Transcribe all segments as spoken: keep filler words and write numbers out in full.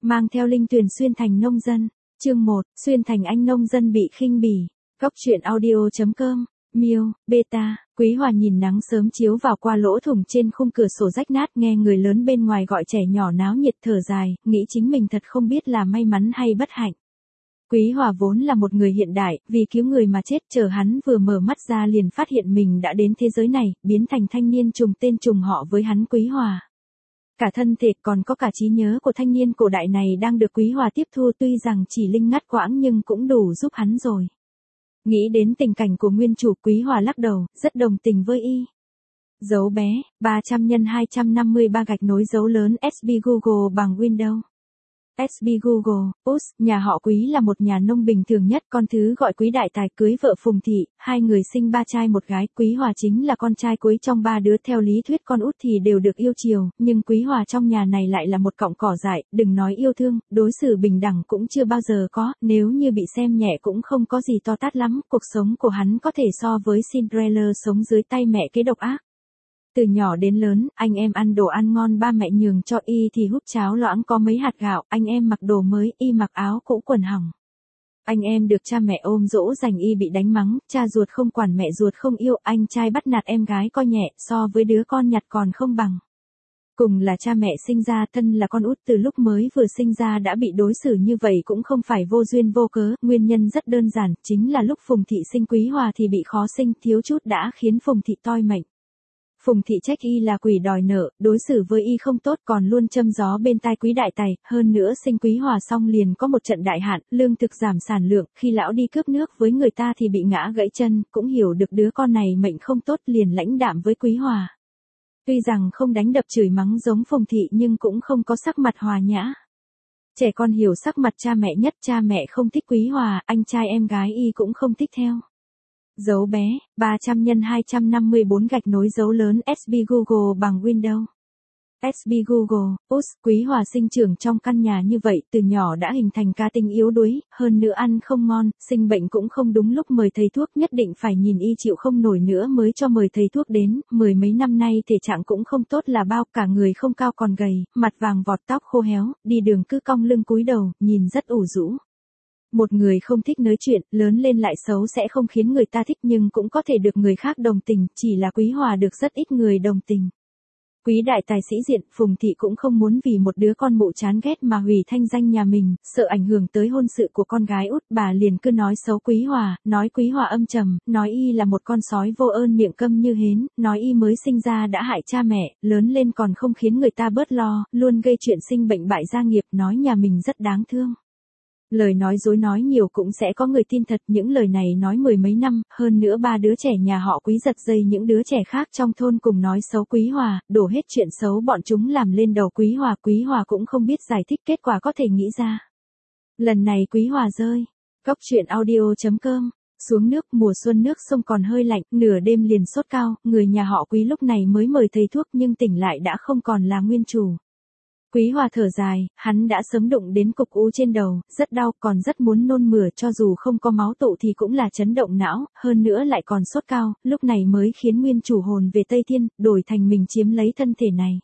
mang theo Linh Tuyền xuyên thành nông dân. Chương một, xuyên thành anh nông dân bị khinh bỉ. Góc truyện audio chấm com, Miêu, Beta. Quý Hòa nhìn nắng sớm chiếu vào qua lỗ thủng trên khung cửa sổ rách nát, nghe người lớn bên ngoài gọi trẻ nhỏ náo nhiệt, thở dài, nghĩ chính mình thật không biết là may mắn hay bất hạnh. Quý Hòa vốn là một người hiện đại, vì cứu người mà chết, chờ hắn vừa mở mắt ra liền phát hiện mình đã đến thế giới này, biến thành thanh niên trùng tên trùng họ với hắn Quý Hòa. Cả thân thể còn có cả trí nhớ của thanh niên cổ đại này đang được Quý Hòa tiếp thu, tuy rằng chỉ linh ngắt quãng nhưng cũng đủ giúp hắn rồi. Nghĩ đến tình cảnh của nguyên chủ, Quý Hòa lắc đầu, rất đồng tình với y. Dấu bé, ba trăm nhân hai trăm năm mươi ba gạch nối dấu lớn ét bê Google bằng Windows. ét bê Google, Út, nhà họ Quý là một nhà nông bình thường nhất, con thứ gọi Quý Đại Tài cưới vợ Phùng Thị, hai người sinh ba trai một gái, Quý Hòa chính là con trai cuối trong ba đứa, theo lý thuyết con út thì đều được yêu chiều, nhưng Quý Hòa trong nhà này lại là một cọng cỏ dại, đừng nói yêu thương, đối xử bình đẳng cũng chưa bao giờ có, nếu như bị xem nhẹ cũng không có gì to tát lắm, cuộc sống của hắn có thể so với Cinderella sống dưới tay mẹ kế độc ác. Từ nhỏ đến lớn, anh em ăn đồ ăn ngon ba mẹ nhường cho y thì húp cháo loãng có mấy hạt gạo, anh em mặc đồ mới, y mặc áo cũ quần hỏng. Anh em được cha mẹ ôm dỗ dành, y bị đánh mắng, cha ruột không quản mẹ ruột không yêu, anh trai bắt nạt em gái coi nhẹ, so với đứa con nhặt còn không bằng. Cùng là cha mẹ sinh ra, thân là con út từ lúc mới vừa sinh ra đã bị đối xử như vậy cũng không phải vô duyên vô cớ, nguyên nhân rất đơn giản, chính là lúc Phùng Thị sinh Quý Hòa thì bị khó sinh, thiếu chút đã khiến Phùng Thị toi mệnh. Phùng Thị trách y là quỷ đòi nợ, đối xử với y không tốt, còn luôn châm gió bên tai Quý Đại Tài, hơn nữa sinh Quý Hòa xong liền có một trận đại hạn, lương thực giảm sản lượng, khi lão đi cướp nước với người ta thì bị ngã gãy chân, cũng hiểu được đứa con này mệnh không tốt liền lãnh đạm với Quý Hòa. Tuy rằng không đánh đập chửi mắng giống Phùng Thị nhưng cũng không có sắc mặt hòa nhã. Trẻ con hiểu sắc mặt cha mẹ nhất, cha mẹ không thích Quý Hòa, anh trai em gái y cũng không thích theo. Dấu bé, ba trăm nhân hai trăm năm mươi bốn gạch nối dấu lớn ét bê Google bằng Windows. ét bê Google, Út, Quý Hòa sinh trưởng trong căn nhà như vậy, từ nhỏ đã hình thành cá tính yếu đuối, hơn nữa ăn không ngon, sinh bệnh cũng không đúng lúc mời thầy thuốc, nhất định phải nhìn y chịu không nổi nữa mới cho mời thầy thuốc đến, mười mấy năm nay thể trạng cũng không tốt là bao, cả người không cao còn gầy, mặt vàng vọt, tóc khô héo, đi đường cứ cong lưng cúi đầu, nhìn rất ủ rũ. Một người không thích nói chuyện, lớn lên lại xấu sẽ không khiến người ta thích nhưng cũng có thể được người khác đồng tình, chỉ là Quý Hòa được rất ít người đồng tình. Quý Đại Tài sĩ diện, Phùng Thị cũng không muốn vì một đứa con mụ chán ghét mà hủy thanh danh nhà mình, sợ ảnh hưởng tới hôn sự của con gái út, bà liền cứ nói xấu Quý Hòa, nói Quý Hòa âm trầm, nói y là một con sói vô ơn miệng câm như hến, nói y mới sinh ra đã hại cha mẹ, lớn lên còn không khiến người ta bớt lo, luôn gây chuyện sinh bệnh bại gia nghiệp, nói nhà mình rất đáng thương. Lời nói dối nói nhiều cũng sẽ có người tin thật, những lời này nói mười mấy năm, hơn nữa ba đứa trẻ nhà họ Quý giật dây những đứa trẻ khác trong thôn cùng nói xấu Quý Hòa, đổ hết chuyện xấu bọn chúng làm lên đầu Quý Hòa, Quý Hòa cũng không biết giải thích, kết quả có thể nghĩ ra. Lần này Quý Hòa rơi. Góc truyện audio chấm com, xuống nước, mùa xuân nước sông còn hơi lạnh, nửa đêm liền sốt cao, người nhà họ Quý lúc này mới mời thầy thuốc nhưng tỉnh lại đã không còn là nguyên chủ. Quý Hòa thở dài, hắn đã sớm đụng đến cục u trên đầu, rất đau, còn rất muốn nôn mửa, cho dù không có máu tụ thì cũng là chấn động não, hơn nữa lại còn sốt cao, lúc này mới khiến nguyên chủ hồn về Tây Thiên, đổi thành mình chiếm lấy thân thể này.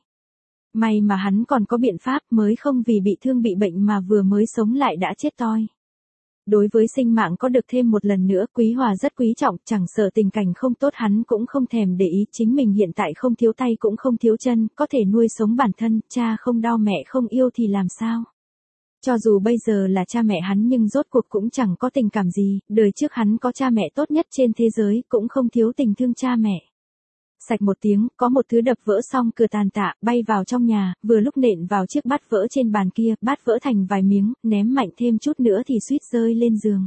May mà hắn còn có biện pháp, mới không vì bị thương bị bệnh mà vừa mới sống lại đã chết toi. Đối với sinh mạng có được thêm một lần nữa, Quý Hòa rất quý trọng, chẳng sợ tình cảnh không tốt hắn cũng không thèm để ý, chính mình hiện tại không thiếu tay cũng không thiếu chân, có thể nuôi sống bản thân, cha không đau mẹ không yêu thì làm sao? Cho dù bây giờ là cha mẹ hắn nhưng rốt cuộc cũng chẳng có tình cảm gì, đời trước hắn có cha mẹ tốt nhất trên thế giới, cũng không thiếu tình thương cha mẹ. Sạch một tiếng, có một thứ đập vỡ xong cửa tàn tạ, bay vào trong nhà, vừa lúc nện vào chiếc bát vỡ trên bàn kia, bát vỡ thành vài miếng, ném mạnh thêm chút nữa thì suýt rơi lên giường.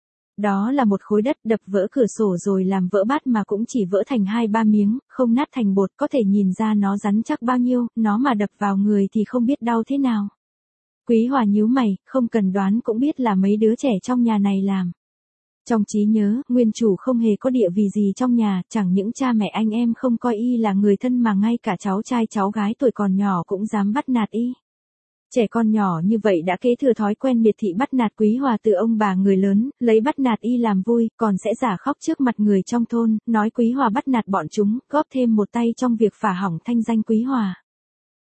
Đó là một khối đất đập vỡ cửa sổ rồi làm vỡ bát mà cũng chỉ vỡ thành hai ba miếng, không nát thành bột, có thể nhìn ra nó rắn chắc bao nhiêu, nó mà đập vào người thì không biết đau thế nào. Quý Hòa nhíu mày, không cần đoán cũng biết là mấy đứa trẻ trong nhà này làm. Trong trí nhớ, nguyên chủ không hề có địa vị gì trong nhà, chẳng những cha mẹ anh em không coi y là người thân mà ngay cả cháu trai cháu gái tuổi còn nhỏ cũng dám bắt nạt y. Trẻ con nhỏ như vậy đã kế thừa thói quen miệt thị bắt nạt Quý Hòa từ ông bà người lớn, lấy bắt nạt y làm vui, còn sẽ giả khóc trước mặt người trong thôn, nói Quý Hòa bắt nạt bọn chúng, góp thêm một tay trong việc phá hỏng thanh danh Quý Hòa.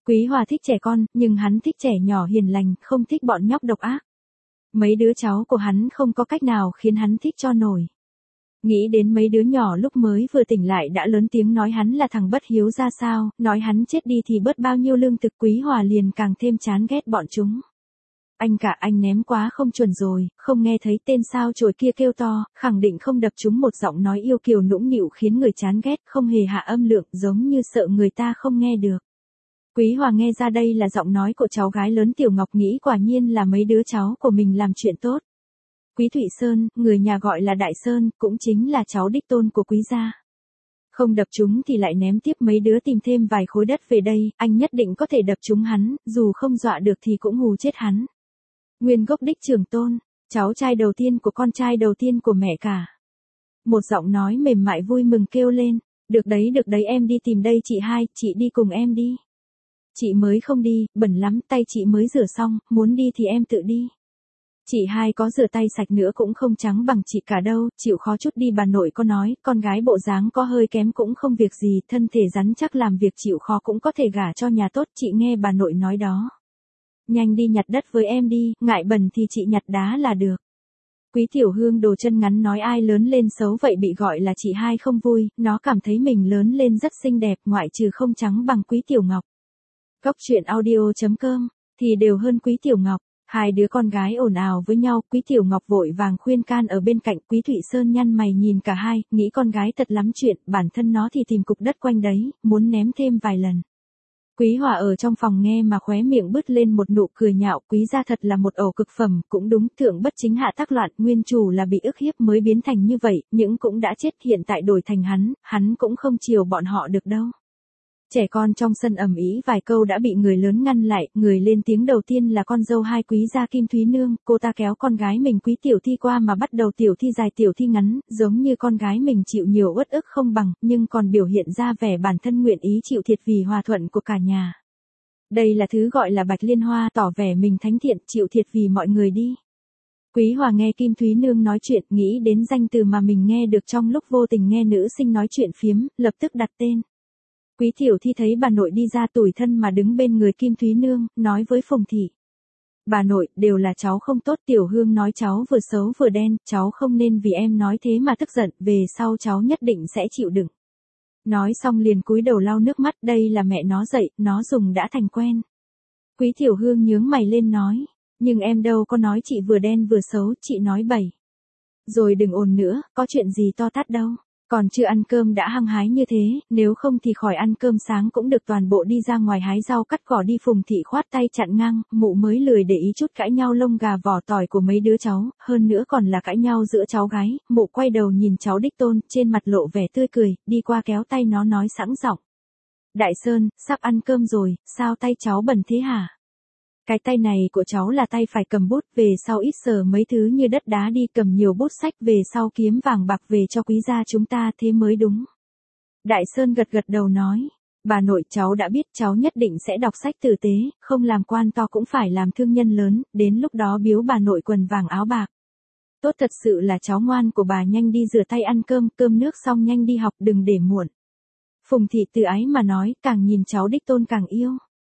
Quý Hòa thích trẻ con, nhưng hắn thích trẻ nhỏ hiền lành, không thích bọn nhóc độc ác. Mấy đứa cháu của hắn không có cách nào khiến hắn thích cho nổi. Nghĩ đến mấy đứa nhỏ lúc mới vừa tỉnh lại đã lớn tiếng nói hắn là thằng bất hiếu ra sao, nói hắn chết đi thì bớt bao nhiêu lương thực, Quý Hòa liền càng thêm chán ghét bọn chúng. Anh cả anh ném quá không chuẩn rồi, không nghe thấy tên sao chổi kia kêu to, khẳng định không đập chúng, một giọng nói yêu kiều nũng nịu khiến người chán ghét, không hề hạ âm lượng, giống như sợ người ta không nghe được. Quý Hòa nghe ra đây là giọng nói của cháu gái lớn Tiểu Ngọc, nghĩ quả nhiên là mấy đứa cháu của mình làm chuyện tốt. Quý Thụy Sơn, người nhà gọi là Đại Sơn, cũng chính là cháu đích tôn của Quý gia. Không đập chúng thì lại ném tiếp mấy đứa, tìm thêm vài khối đất về đây, anh nhất định có thể đập chúng hắn, dù không dọa được thì cũng hù chết hắn. Nguyên gốc đích trưởng tôn, cháu trai đầu tiên của con trai đầu tiên của mẹ cả. Một giọng nói mềm mại vui mừng kêu lên, được đấy được đấy, em đi tìm đây chị hai, chị đi cùng em đi. Chị mới không đi, bẩn lắm, tay chị mới rửa xong, muốn đi thì em tự đi. Chị hai có rửa tay sạch nữa cũng không trắng bằng chị cả đâu, chịu khó chút đi, bà nội có nói, con gái bộ dáng có hơi kém cũng không việc gì, thân thể rắn chắc làm việc chịu khó cũng có thể gả cho nhà tốt, chị nghe bà nội nói đó. Nhanh đi nhặt đất với em đi, ngại bẩn thì chị nhặt đá là được. Quý Tiểu Hương đồ chân ngắn nói ai lớn lên xấu vậy bị gọi là chị hai không vui, nó cảm thấy mình lớn lên rất xinh đẹp, ngoại trừ không trắng bằng Quý Tiểu Ngọc. Góc truyện audio chấm com thì đều hơn Quý Tiểu Ngọc. Hai đứa con gái ồn ào với nhau, Quý Tiểu Ngọc vội vàng khuyên can ở bên cạnh. Quý Thụy Sơn nhăn mày nhìn cả hai, nghĩ con gái thật lắm chuyện, bản thân nó thì tìm cục đất quanh đấy, muốn ném thêm vài lần. Quý Hòa ở trong phòng nghe mà khóe miệng bứt lên một nụ cười nhạo, Quý gia thật là một ổ cực phẩm, cũng đúng, thượng bất chính hạ tác loạn, nguyên chủ là bị ức hiếp mới biến thành như vậy, những cũng đã chết, hiện tại đổi thành hắn, hắn cũng không chiều bọn họ được đâu. Trẻ con trong sân ầm ĩ vài câu đã bị người lớn ngăn lại, người lên tiếng đầu tiên là con dâu hai Quý gia Kim Thúy Nương, cô ta kéo con gái mình Quý Tiểu Thi qua mà bắt đầu tiểu thi dài tiểu thi ngắn, giống như con gái mình chịu nhiều uất ức không bằng, nhưng còn biểu hiện ra vẻ bản thân nguyện ý chịu thiệt vì hòa thuận của cả nhà. Đây là thứ gọi là bạch liên hoa, tỏ vẻ mình thánh thiện, chịu thiệt vì mọi người đi. Quý Hòa nghe Kim Thúy Nương nói chuyện, nghĩ đến danh từ mà mình nghe được trong lúc vô tình nghe nữ sinh nói chuyện phiếm, lập tức đặt tên. Quý Tiểu Thi thấy bà nội đi ra tủi thân mà đứng bên người Kim Thúy Nương, nói với Phùng Thị. Bà nội, đều là cháu không tốt, Tiểu Hương nói cháu vừa xấu vừa đen, cháu không nên vì em nói thế mà tức giận, về sau cháu nhất định sẽ chịu đựng. Nói xong liền cúi đầu lau nước mắt, đây là mẹ nó dạy, nó dùng đã thành quen. Quý Tiểu Hương nhướng mày lên nói, nhưng em đâu có nói chị vừa đen vừa xấu, chị nói bậy. Rồi đừng ồn nữa, có chuyện gì to tát đâu. Còn chưa ăn cơm đã hăng hái như thế, nếu không thì khỏi ăn cơm sáng cũng được, toàn bộ đi ra ngoài hái rau cắt cỏ đi. Phùng Thị khoát tay chặn ngang, mụ mới lười để ý chút cãi nhau lông gà vỏ tỏi của mấy đứa cháu, hơn nữa còn là cãi nhau giữa cháu gái. Mụ quay đầu nhìn cháu đích tôn, trên mặt lộ vẻ tươi cười, đi qua kéo tay nó nói sẵn giọng. Đại Sơn, sắp ăn cơm rồi, sao tay cháu bẩn thế hả? Cái tay này của cháu là tay phải cầm bút, về sau ít sờ mấy thứ như đất đá đi, cầm nhiều bút sách về sau kiếm vàng bạc về cho Quý gia chúng ta, thế mới đúng. Đại Sơn gật gật đầu nói, bà nội, cháu đã biết, cháu nhất định sẽ đọc sách tử tế, không làm quan to cũng phải làm thương nhân lớn, đến lúc đó biếu bà nội quần vàng áo bạc. Tốt, thật sự là cháu ngoan của bà, nhanh đi rửa tay ăn cơm, cơm nước xong nhanh đi học, đừng để muộn. Phùng Thị từ ái mà nói, càng nhìn cháu đích tôn càng yêu.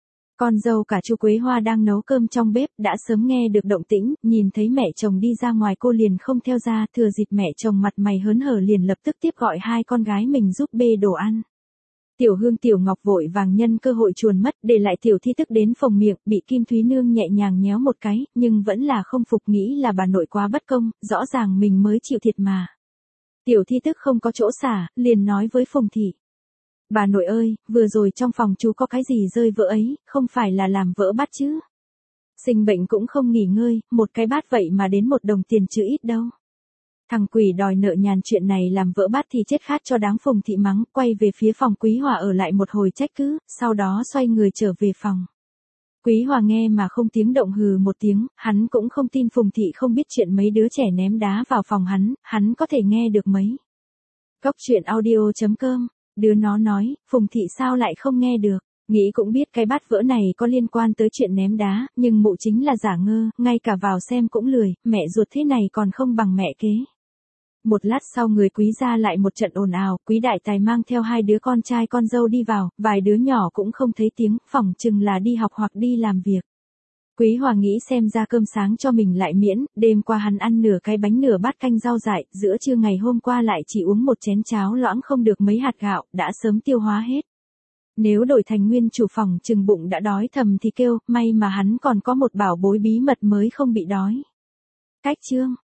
Con dâu cả chú Quế Hoa đang nấu cơm trong bếp, đã sớm nghe được động tĩnh, nhìn thấy mẹ chồng đi ra ngoài cô liền không theo ra, thừa dịp mẹ chồng mặt mày hớn hở liền lập tức tiếp gọi hai con gái mình giúp bê đồ ăn. Tiểu Hương Tiểu Ngọc vội vàng nhân cơ hội chuồn mất, để lại Tiểu Thi tức đến phồng miệng, bị Kim Thúy Nương nhẹ nhàng nhéo một cái, nhưng vẫn là không phục, nghĩ là bà nội quá bất công, rõ ràng mình mới chịu thiệt mà. Tiểu Thi tức không có chỗ xả, liền nói với Phùng Thị. Bà nội ơi, vừa rồi trong phòng chú có cái gì rơi vỡ ấy, không phải là làm vỡ bát chứ? Sinh bệnh cũng không nghỉ ngơi, một cái bát vậy mà đến một đồng tiền chứ ít đâu. Thằng quỷ đòi nợ nhàn, chuyện này làm vỡ bát thì chết khát cho đáng. Phùng Thị mắng, quay về phía phòng Quý Hòa ở lại một hồi trách cứ, sau đó xoay người trở về phòng. Quý Hòa nghe mà không tiếng động hừ một tiếng, hắn cũng không tin Phùng Thị không biết chuyện mấy đứa trẻ ném đá vào phòng hắn, hắn có thể nghe được mấy. Góc truyện audio chấm com. Đứa nó nói, Phùng Thị sao lại không nghe được, nghĩ cũng biết cái bát vỡ này có liên quan tới chuyện ném đá, nhưng mụ chính là giả ngơ, ngay cả vào xem cũng lười, mẹ ruột thế này còn không bằng mẹ kế. Một lát sau người Quý gia lại một trận ồn ào, Quý đại tài mang theo hai đứa con trai con dâu đi vào, vài đứa nhỏ cũng không thấy tiếng, phỏng chừng là đi học hoặc đi làm việc. Quý Hòa nghĩ xem ra cơm sáng cho mình lại miễn, đêm qua hắn ăn nửa cái bánh nửa bát canh rau dại, giữa trưa ngày hôm qua lại chỉ uống một chén cháo loãng không được mấy hạt gạo, đã sớm tiêu hóa hết. Nếu đổi thành nguyên chủ phòng chừng bụng đã đói thầm thì kêu, may mà hắn còn có một bảo bối bí mật mới không bị đói. Cách chương